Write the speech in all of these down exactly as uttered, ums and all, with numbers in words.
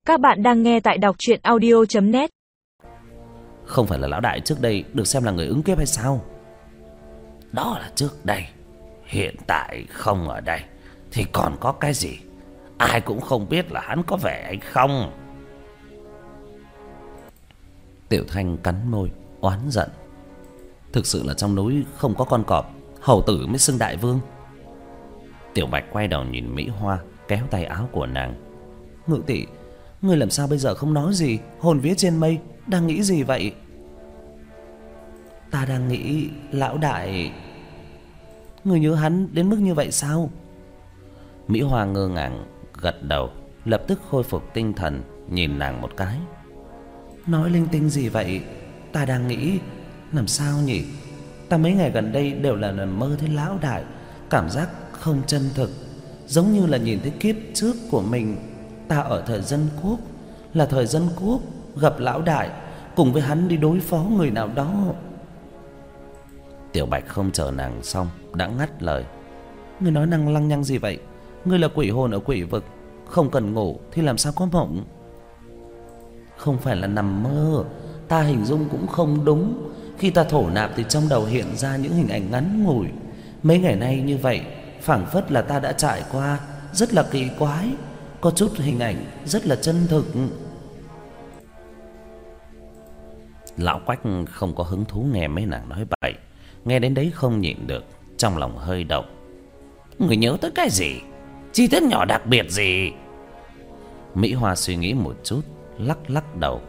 Các bạn đang nghe tại đọc truyện audio chấm net. Không phải là lão đại trước đây được xem là người ứng kiếp hay sao? Đó là trước đây. Hiện tại không ở đây thì còn có cái gì? Ai cũng không biết là hắn có về hay không. Tiểu Thanh cắn môi oán giận. Thực sự là trong núi không có con cọp, hầu tử mới xưng đại vương. Tiểu Bạch quay đầu nhìn Mỹ Hoa, kéo tay áo của nàng. Ngự tỷ, ngươi làm sao bây giờ không nói gì? Hồn vía trên mây, đang nghĩ gì vậy? Ta đang nghĩ lão đại. Ngươi nhớ hắn đến mức như vậy sao? Mỹ Hoa ngơ ngàng gật đầu, lập tức khôi phục tinh thần, nhìn nàng một cái. Nói linh tinh gì vậy? Ta đang nghĩ làm sao nhỉ? Ta mấy ngày gần đây đều là nằm mơ thấy lão đại, cảm giác không chân thực, giống như là nhìn thấy kiếp trước của mình. Ta ở thời dân quốc, là thời dân quốc, gặp lão đại, cùng với hắn đi đối phó người nào đó. Tiểu Bạch không chờ nàng xong đã ngắt lời. Ngươi nói năng lăng nhăng gì vậy? Ngươi là quỷ hồn ở quỷ vực, không cần ngủ thì làm sao có mộng? Không phải là nằm mơ, ta hình dung cũng không đúng. Khi ta thổ nạp thì trong đầu hiện ra những hình ảnh ngắn ngủi. Mấy ngày nay như vậy, phảng phất là ta đã trải qua, rất là kỳ quái, có chút hình ảnh rất là chân thực. Lão Quách không có hứng thú nghe mấy nàng nói bậy, nghe đến đấy không nhịn được, trong lòng hơi động. Người nhớ tới cái gì? Chi tiết nhỏ đặc biệt gì? Mỹ Hoa suy nghĩ một chút, lắc lắc đầu.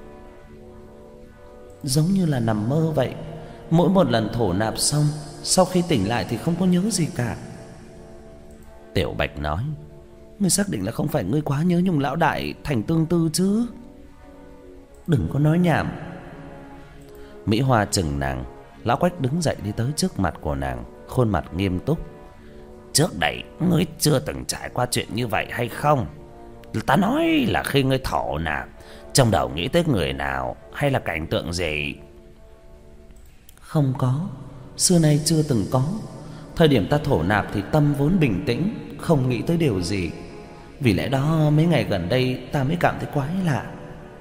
Giống như là nằm mơ vậy. Mỗi một lần thổ nạp xong, sau khi tỉnh lại thì không có nhớ gì cả. Tiểu Bạch nói. Ngươi xác định là không phải ngươi quá nhớ nhung lão đại thành tương tư chứ? Đừng có nói nhảm. Mỹ Hoa chừng nàng. Lão Quách đứng dậy đi tới trước mặt của nàng, khuôn mặt nghiêm túc. Trước đây ngươi chưa từng trải qua chuyện như vậy hay không? Ta nói là khi ngươi thổ nạp, trong đầu nghĩ tới người nào hay là cảnh tượng gì? Không có, xưa nay chưa từng có. Thời điểm ta thổ nạp thì tâm vốn bình tĩnh, không nghĩ tới điều gì. Vì lẽ đó mấy ngày gần đây ta mới cảm thấy quái lạ.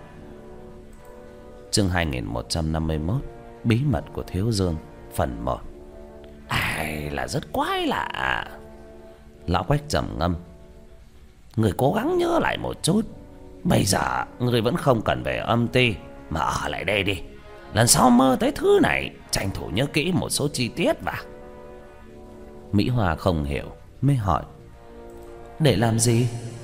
Chương hai nghìn một trăm năm mươi mốt, Bí mật của Thiếu Dương, phần một. Ai là rất quái lạ. Lão Quách trầm ngâm. Người cố gắng nhớ lại một chút. Bây giờ người vẫn không cần về âm ty, mà ở lại đây đi. Lần sau mơ tới thứ này, tranh thủ nhớ kỹ một số chi tiết vào. Mỹ Hoa không hiểu, mới hỏi. Để làm gì?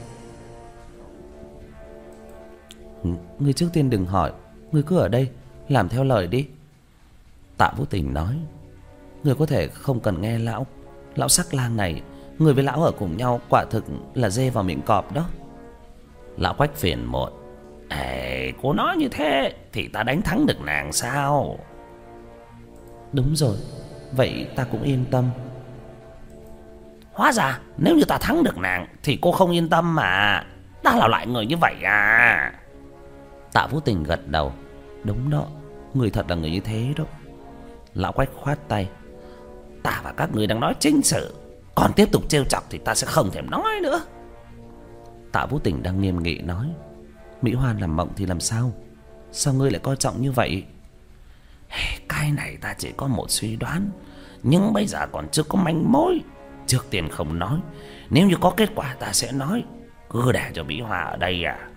Ngươi trước tiên đừng hỏi, ngươi cứ ở đây, làm theo lời đi. Tạ Vũ Tình nói. Ngươi có thể không cần nghe lão Lão sắc lang này. Người với lão ở cùng nhau quả thực là dê vào miệng cọp đó. Lão Quách phiền muộn. Ê, cô nói như thế thì ta đánh thắng được nàng sao? Đúng rồi, vậy ta cũng yên tâm. Hóa ra nếu như ta thắng được nàng thì cô không yên tâm mà. Ta là loại người như vậy à? Tạ Vũ Tình gật đầu. Đúng đó, người thật là người như thế đó. Lão Quách khoát tay. Ta và các người đang nói chính sự, còn tiếp tục trêu chọc thì ta sẽ không thèm nói nữa. Tạ Vũ Tình đang nghiêm nghị nói. Mỹ Hoa làm mộng thì làm sao? Sao ngươi lại coi trọng như vậy? Cái này ta chỉ có một suy đoán, nhưng bây giờ còn chưa có manh mối. Trước tiên không nói, nếu như có kết quả ta sẽ nói. Cứ để cho Mỹ Hoa ở đây à?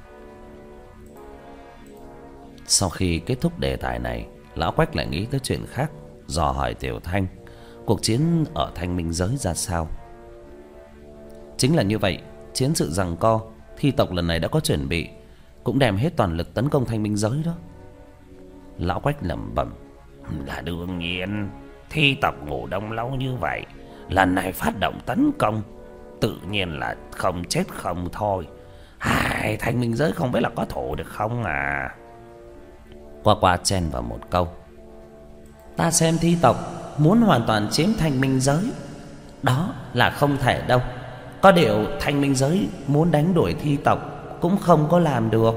Sau khi kết thúc đề tài này, Lão Quách lại nghĩ tới chuyện khác, dò hỏi Tiểu Thanh cuộc chiến ở Thanh Minh giới ra sao. Chính là như vậy, chiến sự giằng co, thi tộc lần này đã có chuẩn bị, cũng đem hết toàn lực tấn công Thanh Minh giới đó. Lão Quách lẩm bẩm. Là đương nhiên, thi tộc ngủ đông lâu như vậy, lần này phát động tấn công, tự nhiên là không chết không thôi. Hai, Thanh Minh giới không biết là có thủ được không à? Qua qua chen vào một câu. Ta xem thi tộc muốn hoàn toàn chiếm Thanh Minh giới, đó là không thể đâu. Có điều Thanh Minh giới muốn đánh đuổi thi tộc cũng không có làm được.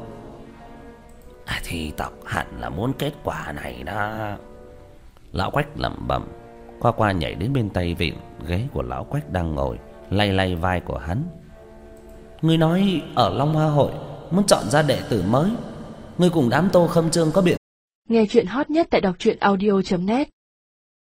À, thi tộc hẳn là muốn kết quả này đó. Lão Quách lẩm bẩm. Qua qua nhảy đến bên tay vịn ghế của Lão Quách đang ngồi, lay lay vai của hắn. Ngươi nói ở Long Hoa Hội muốn chọn ra đệ tử mới. Ngươi cùng đám Tô Khâm Trương có biện. Nghe chuyện hot nhất tại đọc truyện audio chấm net.